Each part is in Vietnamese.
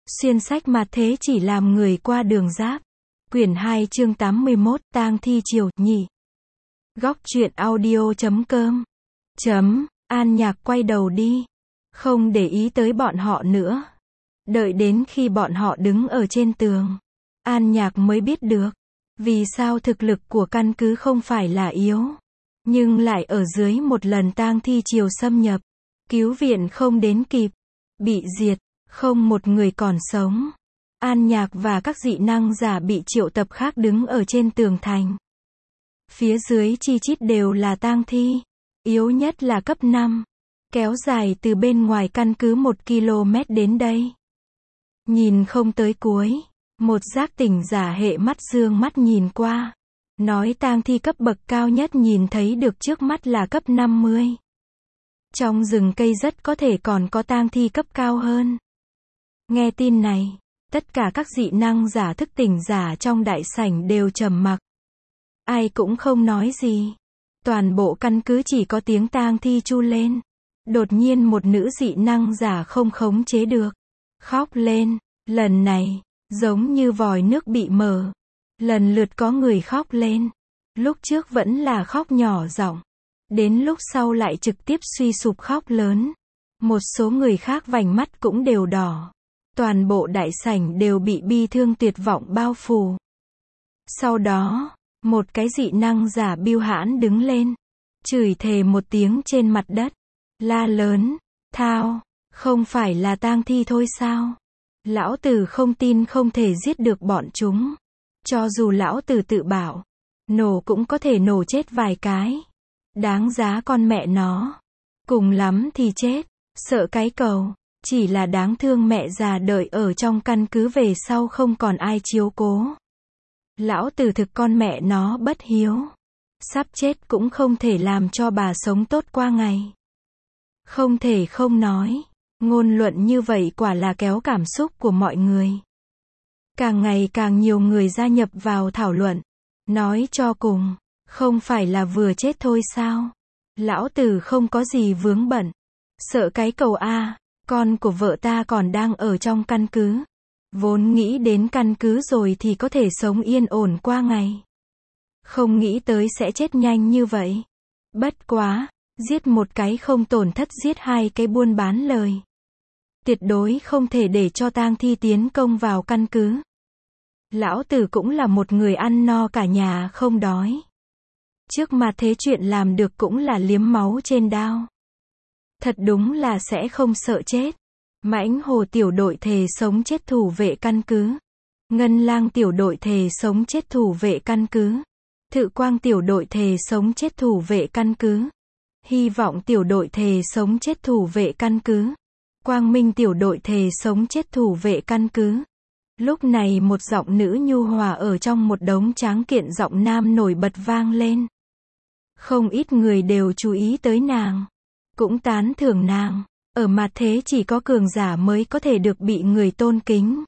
Xuyên sách mặt thế chỉ làm người qua đường giáp. Quyển 2 chương 81, tang thi chiều, nhỉ. Góc truyện audio.com. An Nhạc quay đầu đi. Không để ý tới bọn họ nữa. Đợi đến khi bọn họ đứng ở trên tường. An Nhạc mới biết được. Vì sao thực lực của căn cứ không phải là yếu. Nhưng lại ở dưới một lần tang thi chiều xâm nhập. Cứu viện không đến kịp. Bị diệt. Không một người còn sống. An Nhạc và các dị năng giả bị triệu tập khác đứng ở trên tường thành. Phía dưới chi chít đều là tang thi. Yếu nhất là cấp 5. Kéo dài từ bên ngoài căn cứ 1 km đến đây. Nhìn không tới cuối. Một giác tỉnh giả hệ mắt dương mắt nhìn qua. Nói tang thi cấp bậc cao nhất nhìn thấy được trước mắt là cấp 50. Trong rừng cây rất có thể còn có tang thi cấp cao hơn. Nghe tin này, tất cả các dị năng giả thức tỉnh giả trong đại sảnh đều trầm mặc. Ai cũng không nói gì. Toàn bộ căn cứ chỉ có tiếng tang thi chu lên. Đột nhiên một nữ dị năng giả không khống chế được. Khóc lên. Lần này, giống như vòi nước bị mở. Lần lượt có người khóc lên. Lúc trước vẫn là khóc nhỏ giọng. Đến lúc sau lại trực tiếp suy sụp khóc lớn. Một số người khác vành mắt cũng đều đỏ. Toàn bộ đại sảnh đều bị bi thương tuyệt vọng bao phủ. Sau đó, một cái dị năng giả bưu hãn đứng lên. Chửi thề một tiếng trên mặt đất. La lớn, thao, không phải là tang thi thôi sao? Lão tử không tin không thể giết được bọn chúng. Cho dù lão tử tự bảo, nổ cũng có thể nổ chết vài cái. Đáng giá con mẹ nó. Cùng lắm thì chết, sợ cái cầu. Chỉ là đáng thương mẹ già đợi ở trong căn cứ về sau không còn ai chiếu cố. Lão tử thực con mẹ nó bất hiếu. Sắp chết cũng không thể làm cho bà sống tốt qua ngày. Không thể không nói. Ngôn luận như vậy quả là kéo cảm xúc của mọi người. Càng ngày càng nhiều người gia nhập vào thảo luận. Nói cho cùng, không phải là vừa chết thôi sao? Lão tử không có gì vướng bận. Sợ cái cầu A. Con của vợ ta còn đang ở trong căn cứ. Vốn nghĩ đến căn cứ rồi thì có thể sống yên ổn qua ngày. Không nghĩ tới sẽ chết nhanh như vậy. Bất quá, giết một cái không tổn thất giết hai cái buôn bán lời. Tuyệt đối không thể để cho tang thi tiến công vào căn cứ. Lão tử cũng là một người ăn no cả nhà không đói. Trước mà thế chuyện làm được cũng là liếm máu trên đao. Thật đúng là sẽ không sợ chết. Mãnh Hồ tiểu đội thề sống chết thủ vệ căn cứ. Ngân Lang tiểu đội thề sống chết thủ vệ căn cứ. Thự Quang tiểu đội thề sống chết thủ vệ căn cứ. Hy vọng tiểu đội thề sống chết thủ vệ căn cứ. Quang Minh tiểu đội thề sống chết thủ vệ căn cứ. Lúc này một giọng nữ nhu hòa ở trong một đống tráng kiện giọng nam nổi bật vang lên. Không ít người đều chú ý tới nàng. Cũng tán thưởng nàng. Ở mặt thế chỉ có cường giả mới có thể được bị người tôn kính.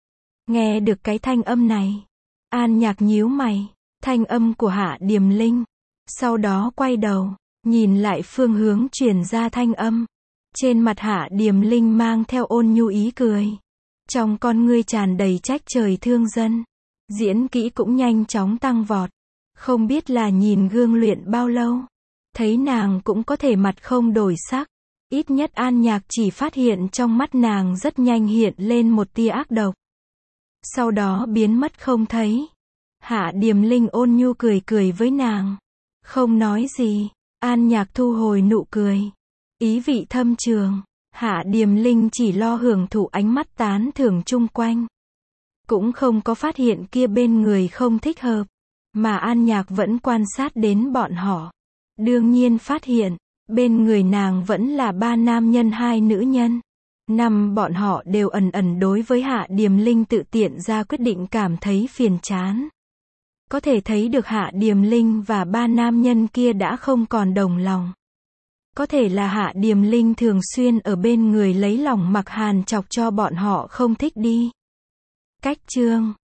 Nghe được cái thanh âm này. An Nhạc nhíu mày. Thanh âm của Hạ Điềm Linh. Sau đó quay đầu. Nhìn lại phương hướng truyền ra thanh âm. Trên mặt Hạ Điềm Linh mang theo ôn nhu ý cười. Trong con ngươi tràn đầy trách trời thương dân. Diễn kỹ cũng nhanh chóng tăng vọt. Không biết là nhìn gương luyện bao lâu. Thấy nàng cũng có thể mặt không đổi sắc. Ít nhất An Nhạc chỉ phát hiện trong mắt nàng rất nhanh hiện lên một tia ác độc. Sau đó biến mất không thấy. Hạ Điềm Linh ôn nhu cười cười với nàng. Không nói gì. An Nhạc thu hồi nụ cười. Ý vị thâm trường. Hạ Điềm Linh chỉ lo hưởng thụ ánh mắt tán thưởng chung quanh. Cũng không có phát hiện kia bên người không thích hợp. Mà An Nhạc vẫn quan sát đến bọn họ. Đương nhiên phát hiện. Bên người nàng vẫn là 3 nam nhân 2 nữ nhân. Bọn họ đều ẩn ẩn đối với Hạ Điềm Linh tự tiện ra quyết định cảm thấy phiền chán. Có thể thấy được Hạ Điềm Linh và 3 nam nhân kia đã không còn đồng lòng. Có thể là Hạ Điềm Linh thường xuyên ở bên người lấy lòng mặc hàn chọc cho bọn họ không thích đi. Cách chương